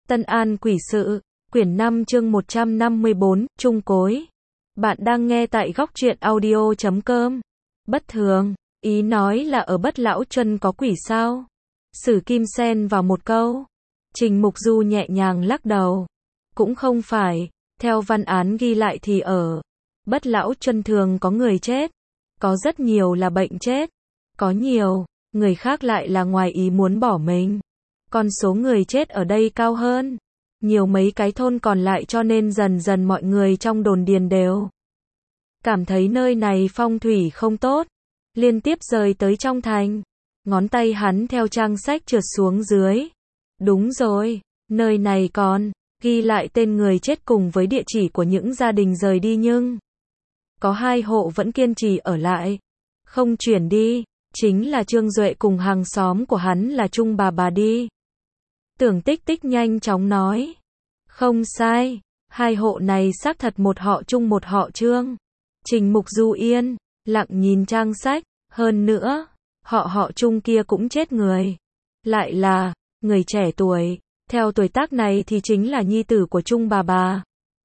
Tân An Quỷ Sự, quyển 5 chương 154, Chung Cối. Bạn đang nghe tại góc truyện audio.com. Bất thường, ý nói là ở Bất Lão Chuân có quỷ sao? Sử Kim xen vào một câu. Trình Mục Du nhẹ nhàng lắc đầu. Cũng không phải, theo văn án ghi lại thì ở Bất Lão Chuân thường có người chết. Có rất nhiều là bệnh chết. Có nhiều, người khác lại là ngoài ý muốn bỏ mình. Con số người chết ở đây cao hơn nhiều mấy cái thôn còn lại, cho nên dần dần mọi người trong đồn điền đều cảm thấy nơi này phong thủy không tốt, liên tiếp rời tới trong thành. Ngón tay hắn theo trang sách trượt xuống dưới. Đúng rồi, nơi này còn ghi lại tên người chết cùng với địa chỉ của những gia đình rời đi, nhưng có 2 hộ vẫn kiên trì ở lại, không chuyển đi, chính là Trương Duệ cùng hàng xóm của hắn là Trung bà đi. Tưởng Tích Tích nhanh chóng nói. Không sai, 2 hộ này xác thật một họ Trung một họ Trương. Trình Mục Du yên lặng nhìn trang sách, hơn nữa, họ Trung kia cũng chết người. Lại là người trẻ tuổi, theo tuổi tác này thì chính là nhi tử của Trung bà.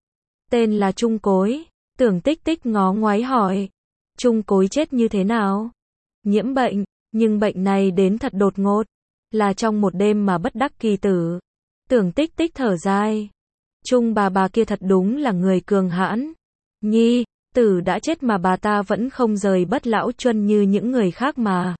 Tên là Trung Cối. Tưởng Tích Tích ngó ngoái hỏi. Trung Cối chết như thế nào? Nhiễm bệnh, nhưng bệnh này đến thật đột ngột, là trong một đêm mà bất đắc kỳ tử. Tưởng Tích Tích thở dài. Trung bà kia thật đúng là người cường hãn. Nhi tử đã chết mà bà ta vẫn không rời Bất Lão Chuân như những người khác mà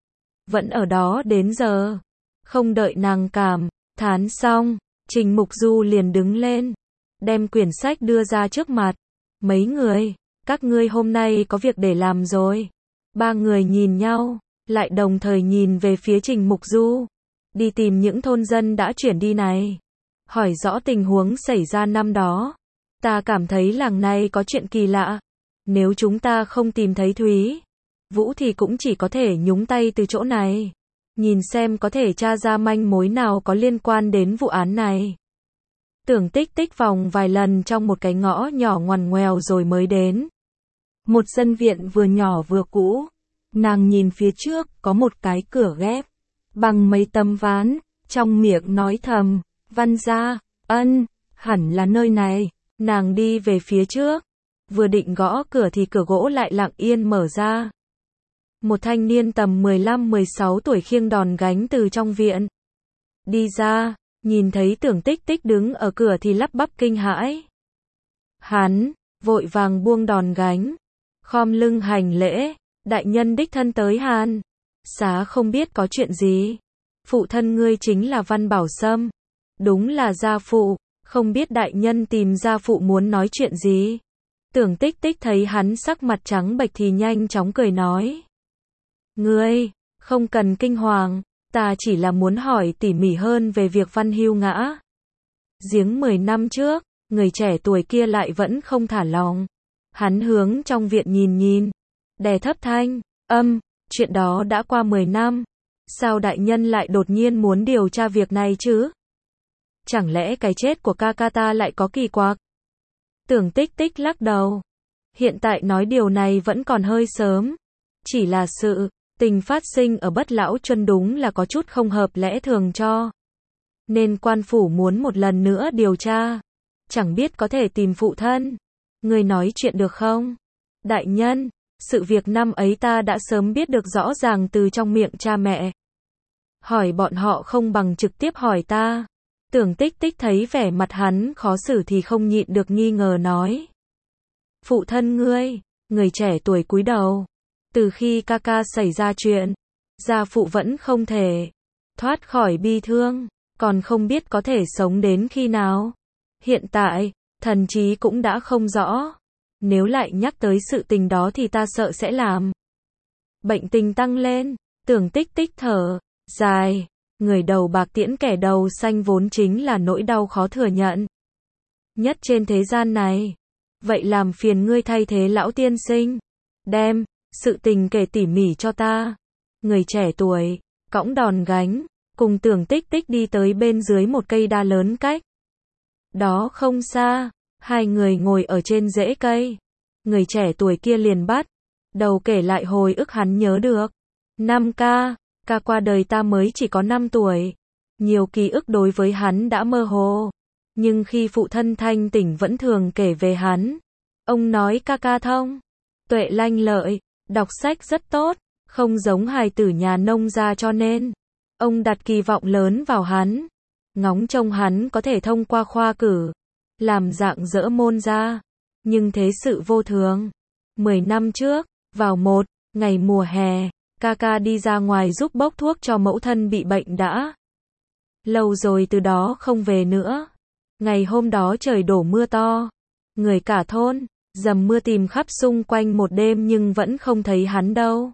vẫn ở đó đến giờ. Không đợi nàng cảm thán xong, Trình Mục Du liền đứng lên, đem quyển sách đưa ra trước mặt. Mấy người, các ngươi hôm nay có việc để làm rồi. 3 người nhìn nhau, lại đồng thời nhìn về phía Trình Mục Du. Đi tìm những thôn dân đã chuyển đi này, hỏi rõ tình huống xảy ra năm đó. Ta cảm thấy làng này có chuyện kỳ lạ. Nếu chúng ta không tìm thấy Thúy Vũ thì cũng chỉ có thể nhúng tay từ chỗ này, nhìn xem có thể tra ra manh mối nào có liên quan đến vụ án này. Tưởng Tích Tích vòng vài lần trong một cái ngõ nhỏ ngoằn ngoèo rồi mới đến một sân viện vừa nhỏ vừa cũ. Nàng nhìn phía trước có một cái cửa ghép bằng mấy tấm ván, trong miệng nói thầm, Văn gia, hẳn là nơi này. Nàng đi về phía trước, vừa định gõ cửa thì cửa gỗ lại lặng yên mở ra. Một thanh niên tầm 15-16 tuổi khiêng đòn gánh từ trong viện đi ra, nhìn thấy Tưởng Tích Tích đứng ở cửa thì lắp bắp kinh hãi. Hắn vội vàng buông đòn gánh, khom lưng hành lễ, đại nhân đích thân tới Hàn xá, không biết có chuyện gì. Phụ thân ngươi chính là Văn Bảo Sâm. Đúng là gia phụ, không biết đại nhân tìm gia phụ muốn nói chuyện gì. Tưởng Tích Tích thấy hắn sắc mặt trắng bệch thì nhanh chóng cười nói. Ngươi, không cần kinh hoàng, ta chỉ là muốn hỏi tỉ mỉ hơn về việc Văn Hưu ngã giếng 10 năm trước. Người trẻ tuổi kia lại vẫn không thả lòng. Hắn hướng trong viện nhìn, đè thấp thanh âm, chuyện đó đã qua 10 năm. Sao đại nhân lại đột nhiên muốn điều tra việc này chứ? Chẳng lẽ cái chết của ca ta lại có kỳ quặc? Tưởng Tích Tích lắc đầu. Hiện tại nói điều này vẫn còn hơi sớm. Chỉ là sự tình phát sinh ở Bất Lão Chuân đúng là có chút không hợp lẽ thường, cho nên quan phủ muốn một lần nữa điều tra. Chẳng biết có thể tìm phụ thân người nói chuyện được không? Đại nhân, sự việc năm ấy ta đã sớm biết được rõ ràng từ trong miệng cha mẹ. Hỏi bọn họ không bằng trực tiếp hỏi ta. Tưởng Tích Tích thấy vẻ mặt hắn khó xử thì không nhịn được nghi ngờ nói. Phụ thân ngươi. Người trẻ tuổi cúi đầu. Từ khi ca xảy ra chuyện, gia phụ vẫn không thể thoát khỏi bi thương, còn không biết có thể sống đến khi nào. Hiện tại, thần trí cũng đã không rõ. Nếu lại nhắc tới sự tình đó thì ta sợ sẽ làm bệnh tình tăng lên. Tưởng Tích Tích thở dài. Người đầu bạc tiễn kẻ đầu xanh vốn chính là nỗi đau khó thừa nhận nhất trên thế gian này. Vậy làm phiền ngươi thay thế lão tiên sinh, đem sự tình kể tỉ mỉ cho ta. Người trẻ tuổi cõng đòn gánh, cùng Tưởng Tích Tích đi tới bên dưới một cây đa lớn cách đó không xa. 2 người ngồi ở trên rễ cây. Người trẻ tuổi kia liền bắt đầu kể lại hồi ức hắn nhớ được. Năm ca qua đời ta mới chỉ có 5 tuổi. Nhiều ký ức đối với hắn đã mơ hồ. Nhưng khi phụ thân thanh tỉnh vẫn thường kể về hắn. Ông nói ca ca thông tuệ lanh lợi, đọc sách rất tốt, không giống hài tử nhà nông gia cho nên ông đặt kỳ vọng lớn vào hắn, ngóng trông hắn có thể thông qua khoa cử, làm dạng dỡ môn ra. Nhưng thế sự vô thường. 10 năm trước, vào một ngày mùa hè, ca ca đi ra ngoài giúp bốc thuốc cho mẫu thân bị bệnh đã lâu rồi từ đó không về nữa. Ngày hôm đó trời đổ mưa to, người cả thôn dầm mưa tìm khắp xung quanh một đêm nhưng vẫn không thấy hắn đâu.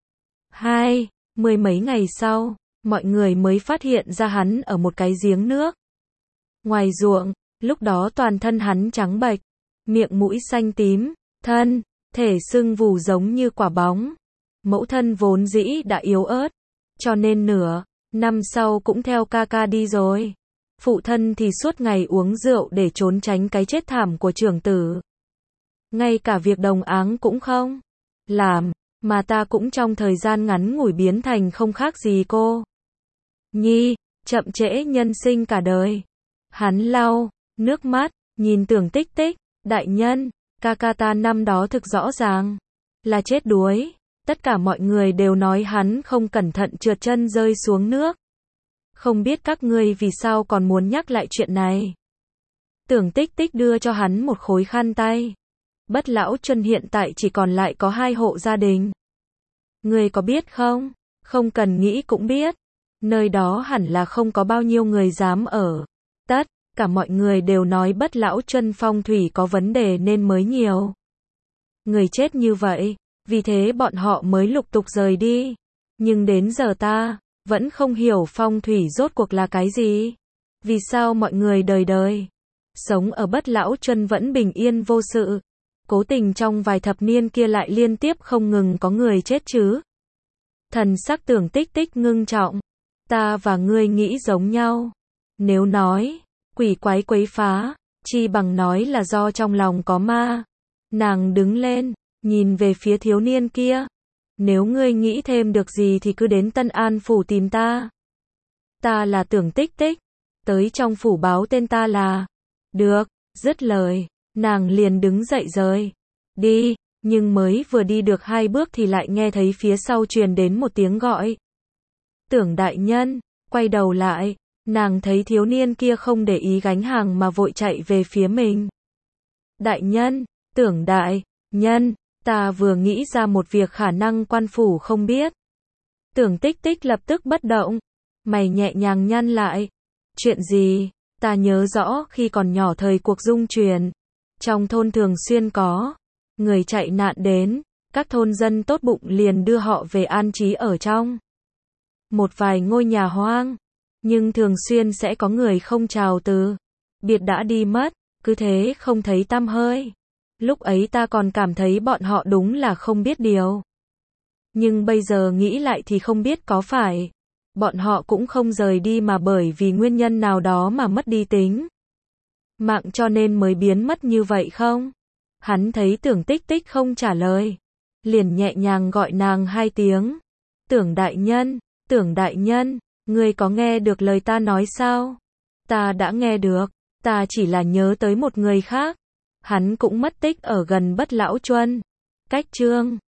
Mười mấy ngày sau, mọi người mới phát hiện ra hắn ở một cái giếng nước ngoài ruộng. Lúc đó toàn thân hắn trắng bệch, miệng mũi xanh tím, thân thể sưng vù giống như quả bóng. Mẫu thân vốn dĩ đã yếu ớt, cho nên nửa năm sau cũng theo ca ca đi rồi. Phụ thân thì suốt ngày uống rượu để trốn tránh cái chết thảm của trưởng tử. Ngay cả việc đồng áng cũng không làm, mà ta cũng trong thời gian ngắn ngủi biến thành không khác gì cô Nhi, chậm trễ nhân sinh cả đời. Hắn lau nước mắt, nhìn Tưởng Tích Tích, đại nhân, ca ca ta năm đó thực rõ ràng là chết đuối. Tất cả mọi người đều nói hắn không cẩn thận trượt chân rơi xuống nước. Không biết các ngươi vì sao còn muốn nhắc lại chuyện này. Tưởng Tích Tích đưa cho hắn một khối khăn tay. Bất Lão Chuân hiện tại chỉ còn lại có 2 hộ gia đình. Ngươi có biết không? Không cần nghĩ cũng biết. Nơi đó hẳn là không có bao nhiêu người dám ở. Tất cả mọi người đều nói Bất Lão Chuân phong thủy có vấn đề nên mới nhiều người chết như vậy. Vì thế bọn họ mới lục tục rời đi. Nhưng đến giờ ta vẫn không hiểu phong thủy rốt cuộc là cái gì. Vì sao mọi người đời đời sống ở Bất Lão Chuân vẫn bình yên vô sự. Cố tình trong vài thập niên kia lại liên tiếp không ngừng có người chết chứ. Thần sắc Tưởng Tích Tích ngưng trọng. Ta và ngươi nghĩ giống nhau. Nếu nói quỷ quái quấy phá, chi bằng nói là do trong lòng có ma. Nàng đứng lên, nhìn về phía thiếu niên kia. Nếu ngươi nghĩ thêm được gì thì cứ đến Tân An phủ tìm ta. Ta là Tưởng Tích Tích. Tới trong phủ báo tên ta là. Được, dứt lời, nàng liền đứng dậy rời đi. Nhưng mới vừa đi được 2 bước thì lại nghe thấy phía sau truyền đến một tiếng gọi. Tưởng đại nhân, quay đầu lại, nàng thấy thiếu niên kia không để ý gánh hàng mà vội chạy về phía mình. Đại nhân, Tưởng đại nhân, ta vừa nghĩ ra một việc khả năng quan phủ không biết. Tưởng Tích Tích lập tức bất động, mày nhẹ nhàng nhăn lại. Chuyện gì? Ta nhớ rõ khi còn nhỏ thời cuộc dung chuyển, trong thôn thường xuyên có người chạy nạn đến, các thôn dân tốt bụng liền đưa họ về an trí ở trong một vài ngôi nhà hoang, nhưng thường xuyên sẽ có người không chào từ biệt đã đi mất, cứ thế không thấy tăm hơi. Lúc ấy ta còn cảm thấy bọn họ đúng là không biết điều. Nhưng bây giờ nghĩ lại thì không biết có phải bọn họ cũng không rời đi mà bởi vì nguyên nhân nào đó mà mất đi tính mạng cho nên mới biến mất như vậy không? Hắn thấy Tưởng Tích Tích không trả lời, liền nhẹ nhàng gọi nàng 2 tiếng. Tưởng đại nhân, ngươi có nghe được lời ta nói sao? Ta đã nghe được, ta chỉ là nhớ tới một người khác. Hắn cũng mất tích ở gần Bất Lão Chuân. Cách chương